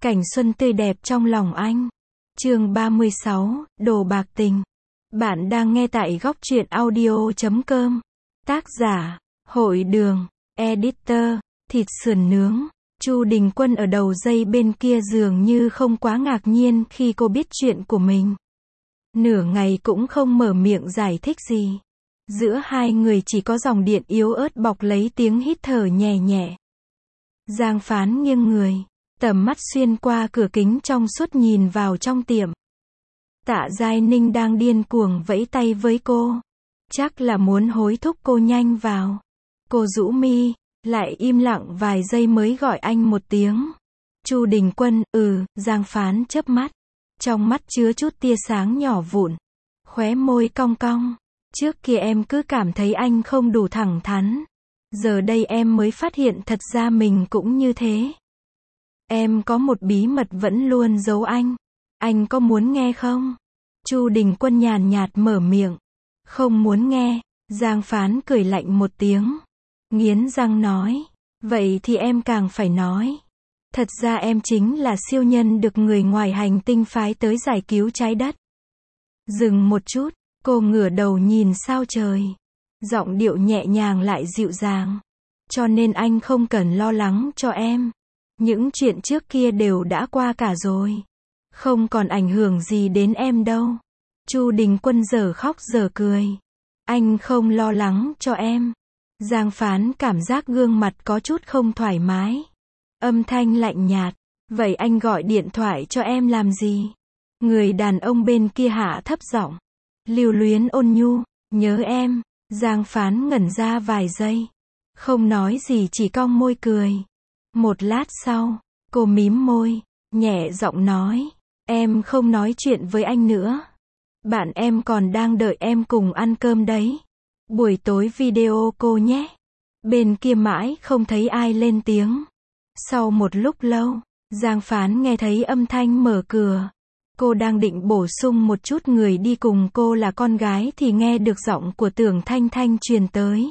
Cảnh xuân tươi đẹp trong lòng anh. Chương 36, Đồ bạc tình. Bạn đang nghe tại góc truyện audio.com. Tác giả, Hội Đường, Editor, thịt sườn nướng. Chu Đình Quân ở đầu dây bên kia dường như không quá ngạc nhiên khi cô biết chuyện của mình. Nửa ngày cũng không mở miệng giải thích gì. Giữa hai người chỉ có dòng điện yếu ớt bọc lấy tiếng hít thở nhẹ nhẹ. Giang Phán nghiêng người, tầm mắt xuyên qua cửa kính trong suốt nhìn vào trong tiệm. Tạ Giai Ninh đang điên cuồng vẫy tay với cô. Chắc là muốn hối thúc cô nhanh vào. Cô rũ mi, lại im lặng vài giây mới gọi anh một tiếng. Chu Đình Quân, Giang Phán chớp mắt. Trong mắt chứa chút tia sáng nhỏ vụn. Khóe môi cong cong. Trước kia em cứ cảm thấy anh không đủ thẳng thắn. Giờ đây em mới phát hiện thật ra mình cũng như thế. Em có một bí mật vẫn luôn giấu anh. Anh có muốn nghe không? Chu Đình Quân nhàn nhạt mở miệng. Không muốn nghe. Giang Phán cười lạnh một tiếng. Nghiến răng nói. Vậy thì em càng phải nói. Thật ra em chính là siêu nhân được người ngoài hành tinh phái tới giải cứu trái đất. Dừng một chút, cô ngửa đầu nhìn sao trời. Giọng điệu nhẹ nhàng lại dịu dàng. Cho nên anh không cần lo lắng cho em. Những chuyện trước kia đều đã qua cả rồi. Không còn ảnh hưởng gì đến em đâu. Chu Đình Quân giờ khóc giờ cười. Anh không lo lắng cho em. Giang Phán cảm giác gương mặt có chút không thoải mái. Âm thanh lạnh nhạt. Vậy anh gọi điện thoại cho em làm gì? Người đàn ông bên kia hạ thấp giọng. Lưu luyến ôn nhu. Nhớ em. Giang Phán ngẩn ra vài giây. Không nói gì chỉ cong môi cười. Một lát sau, cô mím môi, nhẹ giọng nói. Em không nói chuyện với anh nữa. Bạn em còn đang đợi em cùng ăn cơm đấy. Buổi tối video cô nhé. Bên kia mãi không thấy ai lên tiếng. Sau một lúc lâu, Giang Phán nghe thấy âm thanh mở cửa. Cô đang định bổ sung một chút người đi cùng cô là con gái thì nghe được giọng của Tưởng Thanh Thanh truyền tới.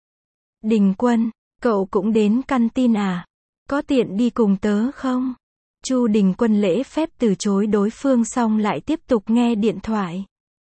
Đình Quân, cậu cũng đến canteen à? Có tiện đi cùng tớ không? Chu Đình Quân lễ phép từ chối đối phương xong lại tiếp tục nghe điện thoại.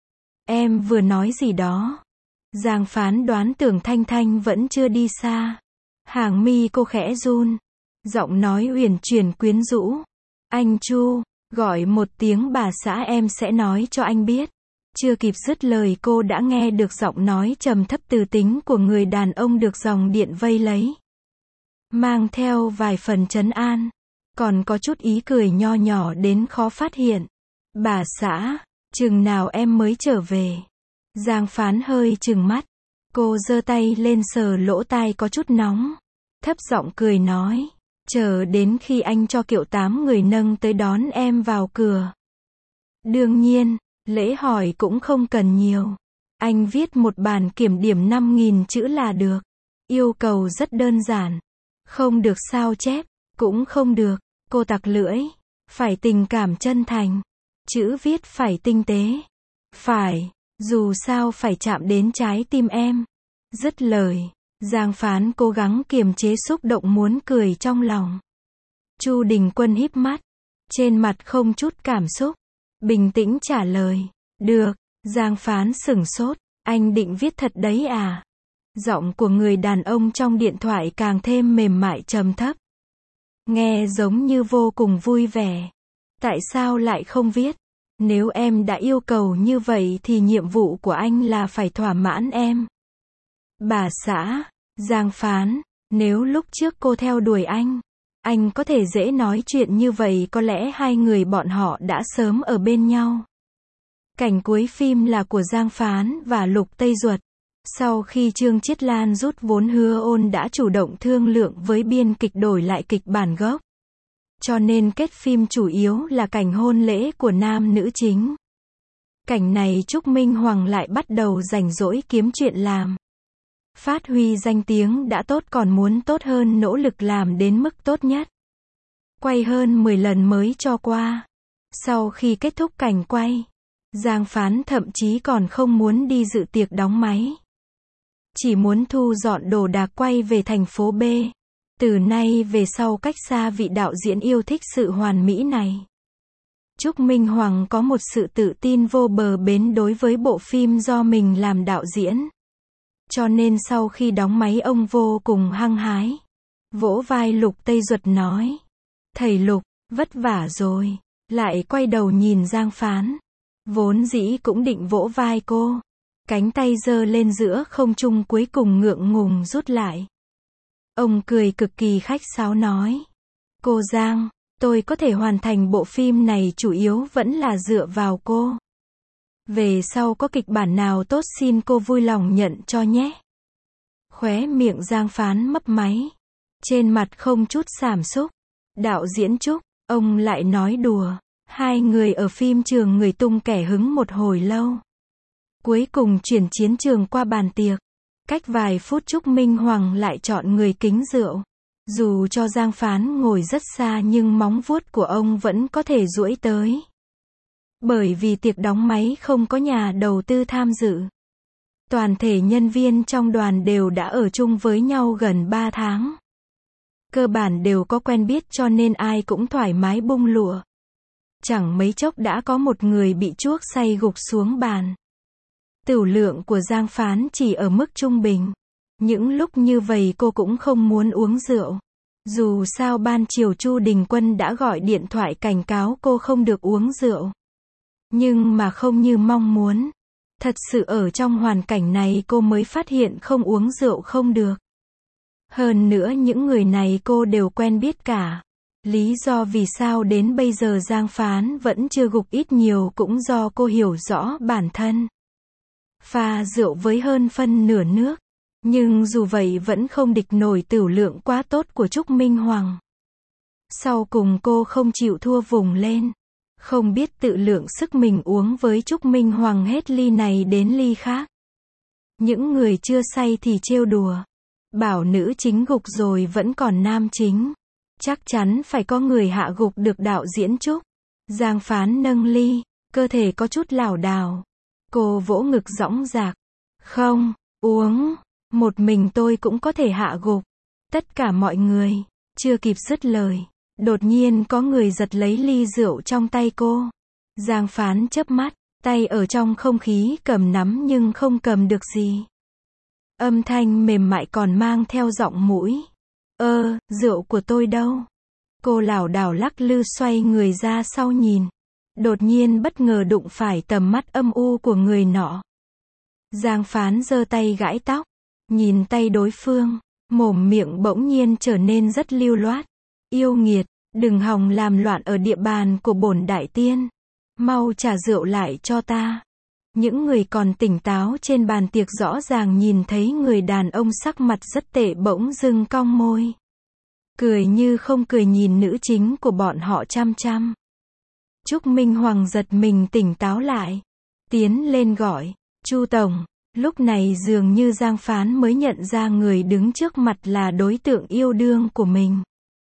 Em vừa nói gì đó? Giang Phán đoán Tưởng Thanh Thanh vẫn chưa đi xa. Hàng mi cô khẽ run. Giọng nói uyển chuyển quyến rũ. Anh Chu, gọi một tiếng bà xã em sẽ nói cho anh biết. Chưa kịp dứt lời cô đã nghe được giọng nói trầm thấp từ tính của người đàn ông được dòng điện vây lấy. Mang theo vài phần trấn an. Còn có chút ý cười nho nhỏ đến khó phát hiện. Bà xã, chừng nào em mới trở về? Giang Phán hơi chừng mắt. Cô giơ tay lên sờ lỗ tai có chút nóng. Thấp giọng cười nói. Chờ đến khi anh cho kiệu 8 người nâng tới đón em vào cửa. Đương nhiên, lễ hỏi cũng không cần nhiều. Anh viết một bản kiểm điểm 5.000 chữ là được. Yêu cầu rất đơn giản. Không được sao chép, cũng không được. Cô tặc lưỡi. Phải tình cảm chân thành. Chữ viết phải tinh tế. Phải, dù sao phải chạm đến trái tim em. Dứt lời, Giang Phán cố gắng kiềm chế xúc động muốn cười trong lòng. Chu Đình Quân híp mắt. Trên mặt không chút cảm xúc. Bình tĩnh trả lời. Được. Giang Phán sửng sốt. Anh định viết thật đấy à? Giọng của người đàn ông trong điện thoại càng thêm mềm mại trầm thấp. Nghe giống như vô cùng vui vẻ. Tại sao lại không viết? Nếu em đã yêu cầu như vậy thì nhiệm vụ của anh là phải thỏa mãn em. Bà xã, Giang Phán, nếu lúc trước cô theo đuổi anh có thể dễ nói chuyện như vậy có lẽ hai người bọn họ đã sớm ở bên nhau. Cảnh cuối phim là của Giang Phán và Lục Tây Duật. Sau khi Trương Chiết Lan rút vốn Hứa Ôn đã chủ động thương lượng với biên kịch đổi lại kịch bản gốc. Cho nên kết phim chủ yếu là cảnh hôn lễ của nam nữ chính. Cảnh này Trúc Minh Hoàng lại bắt đầu rảnh rỗi kiếm chuyện làm. Phát huy danh tiếng đã tốt còn muốn tốt hơn nỗ lực làm đến mức tốt nhất. Quay hơn 10 lần mới cho qua. Sau khi kết thúc cảnh quay, Giang Phán thậm chí còn không muốn đi dự tiệc đóng máy. Chỉ muốn thu dọn đồ đạc quay về thành phố B. Từ nay về sau cách xa vị đạo diễn yêu thích sự hoàn mỹ này. Trúc Minh Hoàng có một sự tự tin vô bờ bến đối với bộ phim do mình làm đạo diễn. Cho nên sau khi đóng máy ông vô cùng hăng hái. Vỗ vai Lục Tây Duật nói. Thầy Lục, vất vả rồi. Lại quay đầu nhìn Giang Phán. Vốn dĩ cũng định vỗ vai cô. Cánh tay giơ lên giữa không trung cuối cùng ngượng ngùng rút lại. Ông cười cực kỳ khách sáo nói. Cô Giang, tôi có thể hoàn thành bộ phim này chủ yếu vẫn là dựa vào cô. Về sau có kịch bản nào tốt xin cô vui lòng nhận cho nhé. Khóe miệng Giang Phán mấp máy. Trên mặt không chút xàm xúc. Đạo diễn Trúc, ông lại nói đùa. Hai người ở phim trường người tung kẻ hứng một hồi lâu. Cuối cùng chuyển chiến trường qua bàn tiệc. Cách vài phút Trúc Minh Hoàng lại chọn người kính rượu. Dù cho Giang Phán ngồi rất xa nhưng móng vuốt của ông vẫn có thể duỗi tới. Bởi vì tiệc đóng máy không có nhà đầu tư tham dự. Toàn thể nhân viên trong đoàn đều đã ở chung với nhau gần 3 tháng. Cơ bản đều có quen biết cho nên ai cũng thoải mái bung lụa. Chẳng mấy chốc đã có một người bị chuốc say gục xuống bàn. Tửu lượng của Giang Phán chỉ ở mức trung bình. Những lúc như vậy cô cũng không muốn uống rượu. Dù sao ban chiều Chu Đình Quân đã gọi điện thoại cảnh cáo cô không được uống rượu. Nhưng mà không như mong muốn. Thật sự ở trong hoàn cảnh này cô mới phát hiện không uống rượu không được. Hơn nữa những người này cô đều quen biết cả. Lý do vì sao đến bây giờ Giang Phán vẫn chưa gục ít nhiều cũng do cô hiểu rõ bản thân. Pha rượu với hơn phân nửa nước. Nhưng dù vậy vẫn không địch nổi tửu lượng quá tốt của Trúc Minh Hoàng. Sau cùng cô không chịu thua vùng lên. Không biết tự lượng sức mình uống với Trúc Minh Hoàng hết ly này đến ly khác. Những người chưa say thì trêu đùa. Bảo nữ chính gục rồi vẫn còn nam chính. Chắc chắn phải có người hạ gục được đạo diễn Trúc. Giang Phán nâng ly, cơ thể có chút lảo đảo. Cô vỗ ngực dõng dạc. Không, uống. Một mình tôi cũng có thể hạ gục. Tất cả mọi người. Chưa kịp dứt lời. Đột nhiên có người giật lấy ly rượu trong tay cô. Giang Phán chớp mắt. Tay ở trong không khí cầm nắm nhưng không cầm được gì. Âm thanh mềm mại còn mang theo giọng mũi. Rượu của tôi đâu? Cô lảo đảo lắc lư xoay người ra sau nhìn. Đột nhiên bất ngờ đụng phải tầm mắt âm u của người nọ. Giang Phán giơ tay gãi tóc. Nhìn tay đối phương. Mồm miệng bỗng nhiên trở nên rất lưu loát. Yêu nghiệt, đừng hòng làm loạn ở địa bàn của bổn đại tiên. Mau trả rượu lại cho ta. Những người còn tỉnh táo trên bàn tiệc rõ ràng nhìn thấy người đàn ông sắc mặt rất tệ bỗng dưng cong môi. Cười như không cười nhìn nữ chính của bọn họ chăm chăm. Trúc Minh Hoàng giật mình tỉnh táo lại. Tiến lên gọi, Chu Tổng. Lúc này dường như Giang Phán mới nhận ra người đứng trước mặt là đối tượng yêu đương của mình.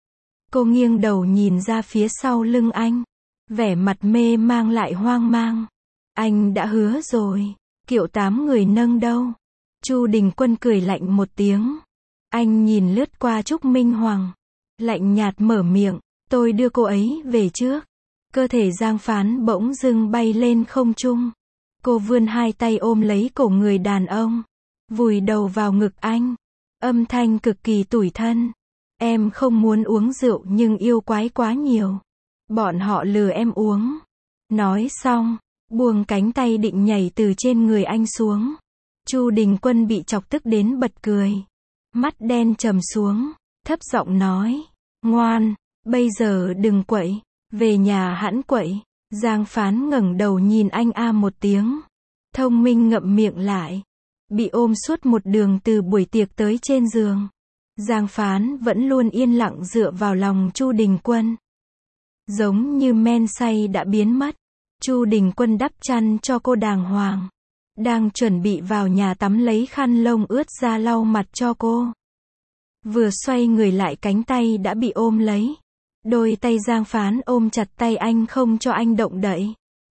Cô nghiêng đầu nhìn ra phía sau lưng anh. Vẻ mặt mê mang lại hoang mang. Anh đã hứa rồi. Kiệu 8 người nâng đâu. Chu Đình Quân cười lạnh một tiếng. Anh nhìn lướt qua Trúc Minh Hoàng. Lạnh nhạt mở miệng. Tôi đưa cô ấy về trước. Cơ thể Giang Phán bỗng dưng bay lên không trung. Cô vươn hai tay ôm lấy cổ người đàn ông. Vùi đầu vào ngực anh. Âm thanh cực kỳ tủi thân. Em không muốn uống rượu nhưng yêu quái quá nhiều. Bọn họ lừa em uống. Nói xong, buông cánh tay định nhảy từ trên người anh xuống. Chu Đình Quân bị chọc tức đến bật cười. Mắt đen trầm xuống, thấp giọng nói. Ngoan, bây giờ đừng quậy. Về nhà hẵng quậy. Giang Phán ngẩng đầu nhìn anh một tiếng. Thông minh ngậm miệng lại. Bị ôm suốt một đường từ buổi tiệc tới trên giường. Giang Phán vẫn luôn yên lặng dựa vào lòng Chu Đình Quân. Giống như men say đã biến mất. Chu Đình Quân đắp chăn cho cô đàng hoàng. Đang chuẩn bị vào nhà tắm lấy khăn lông ướt ra lau mặt cho cô. Vừa xoay người lại cánh tay đã bị ôm lấy. Đôi tay Giang Phán ôm chặt tay anh không cho anh động đậy.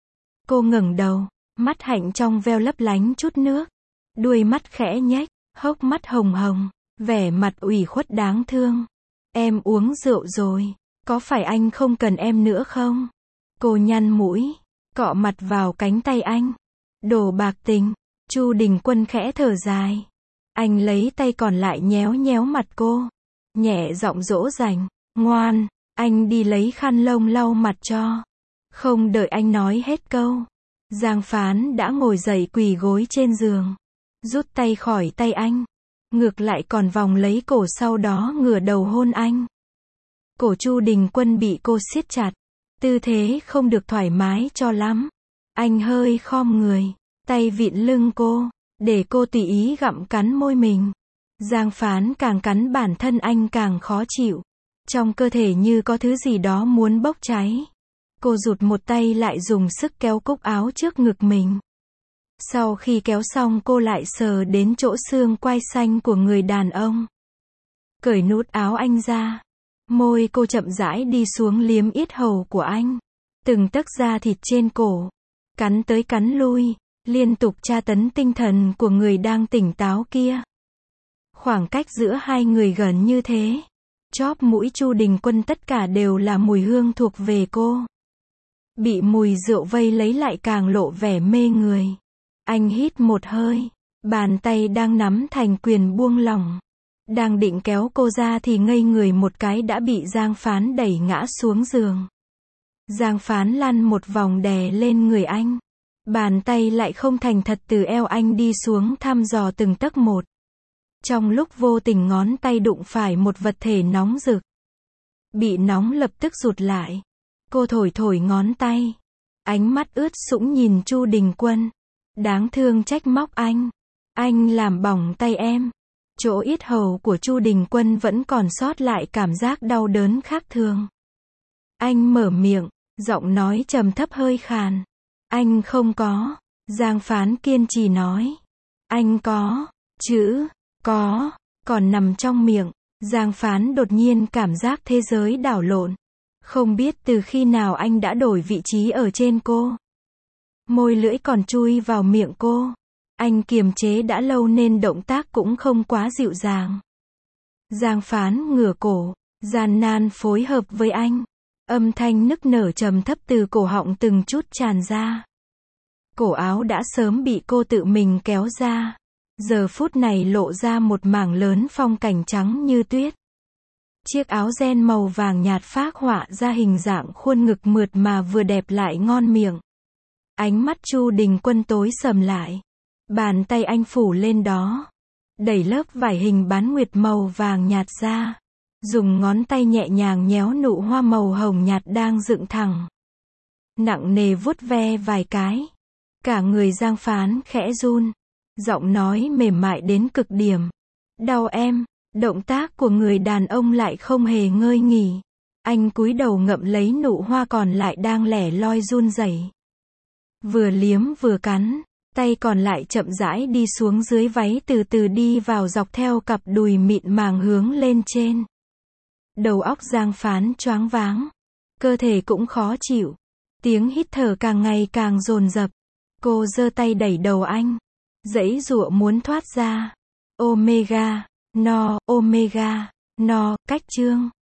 Cô ngẩng đầu, mắt hạnh trong veo lấp lánh chút nước. Đuôi mắt khẽ nhếch, hốc mắt hồng hồng, vẻ mặt ủy khuất đáng thương. Em uống rượu rồi. Có phải anh không cần em nữa không? Cô nhăn mũi, cọ mặt vào cánh tay anh. Đồ bạc tình. Chu Đình Quân khẽ thở dài. Anh lấy tay còn lại nhéo nhéo mặt cô. Nhẹ giọng dỗ dành. Ngoan, anh đi lấy khăn lông lau mặt cho. Không đợi anh nói hết câu, Giang Phán đã ngồi dậy quỳ gối trên giường. Rút tay khỏi tay anh. Ngược lại còn vòng lấy cổ sau đó ngửa đầu hôn anh. Cổ Chu Đình Quân bị cô siết chặt. Tư thế không được thoải mái cho lắm. Anh hơi khom người, tay vịn lưng cô, để cô tùy ý gặm cắn môi mình. Giang Phán càng cắn bản thân anh càng khó chịu. Trong cơ thể như có thứ gì đó muốn bốc cháy. Cô rụt một tay lại dùng sức kéo cúc áo trước ngực mình. Sau khi kéo xong cô lại sờ đến chỗ xương quai xanh của người đàn ông. Cởi nút áo anh ra. Môi cô chậm rãi đi xuống liếm yết hầu của anh. Từng tấc da thịt trên cổ. Cắn tới cắn lui, liên tục tra tấn tinh thần của người đang tỉnh táo kia. Khoảng cách giữa hai người gần như thế. Chóp mũi Chu Đình Quân tất cả đều là mùi hương thuộc về cô. Bị mùi rượu vây lấy lại càng lộ vẻ mê người. Anh hít một hơi, bàn tay đang nắm thành quyền buông lỏng. Đang định kéo cô ra thì ngây người một cái đã bị Giang Phán đẩy ngã xuống giường. Giang Phán lăn một vòng đè lên người anh. Bàn tay lại không thành thật từ eo anh đi xuống thăm dò từng tấc một. Trong lúc vô tình ngón tay đụng phải một vật thể nóng rực. Bị nóng lập tức rụt lại. Cô thổi thổi ngón tay. Ánh mắt ướt sũng nhìn Chu Đình Quân. Đáng thương trách móc anh. Anh làm bỏng tay em. Chỗ yết hầu của Chu Đình Quân vẫn còn sót lại cảm giác đau đớn khác thường. Anh mở miệng, giọng nói trầm thấp hơi khàn. Anh không có. Giang Phán kiên trì nói. Anh có. Chữ có còn nằm trong miệng. Giang Phán đột nhiên cảm giác thế giới đảo lộn. Không biết từ khi nào anh đã đổi vị trí ở trên cô. Môi lưỡi còn chui vào miệng cô. Anh kiềm chế đã lâu nên động tác cũng không quá dịu dàng. Giang Phán ngửa cổ, gian nan phối hợp với anh. Âm thanh nức nở trầm thấp từ cổ họng từng chút tràn ra. Cổ áo đã sớm bị cô tự mình kéo ra. Giờ phút này lộ ra một mảng lớn phong cảnh trắng như tuyết. Chiếc áo ren màu vàng nhạt phác họa ra hình dạng khuôn ngực mượt mà vừa đẹp lại ngon miệng. Ánh mắt Chu Đình Quân tối sầm lại. Bàn tay anh phủ lên đó. Đẩy lớp vải hình bán nguyệt màu vàng nhạt ra. Dùng ngón tay nhẹ nhàng nhéo nụ hoa màu hồng nhạt đang dựng thẳng. Nặng nề vuốt ve vài cái. Cả người Giang Phán khẽ run. Giọng nói mềm mại đến cực điểm. Đau em. Động tác của người đàn ông lại không hề ngơi nghỉ. Anh cúi đầu ngậm lấy nụ hoa còn lại đang lẻ loi run rẩy. Vừa liếm vừa cắn. Tay còn lại chậm rãi đi xuống dưới váy từ từ đi vào dọc theo cặp đùi mịn màng hướng lên trên. Đầu óc Giang Phán choáng váng. Cơ thể cũng khó chịu. Tiếng hít thở càng ngày càng dồn dập. Cô giơ tay đẩy đầu anh. Giãy giụa muốn thoát ra. Omega, no, cách chương.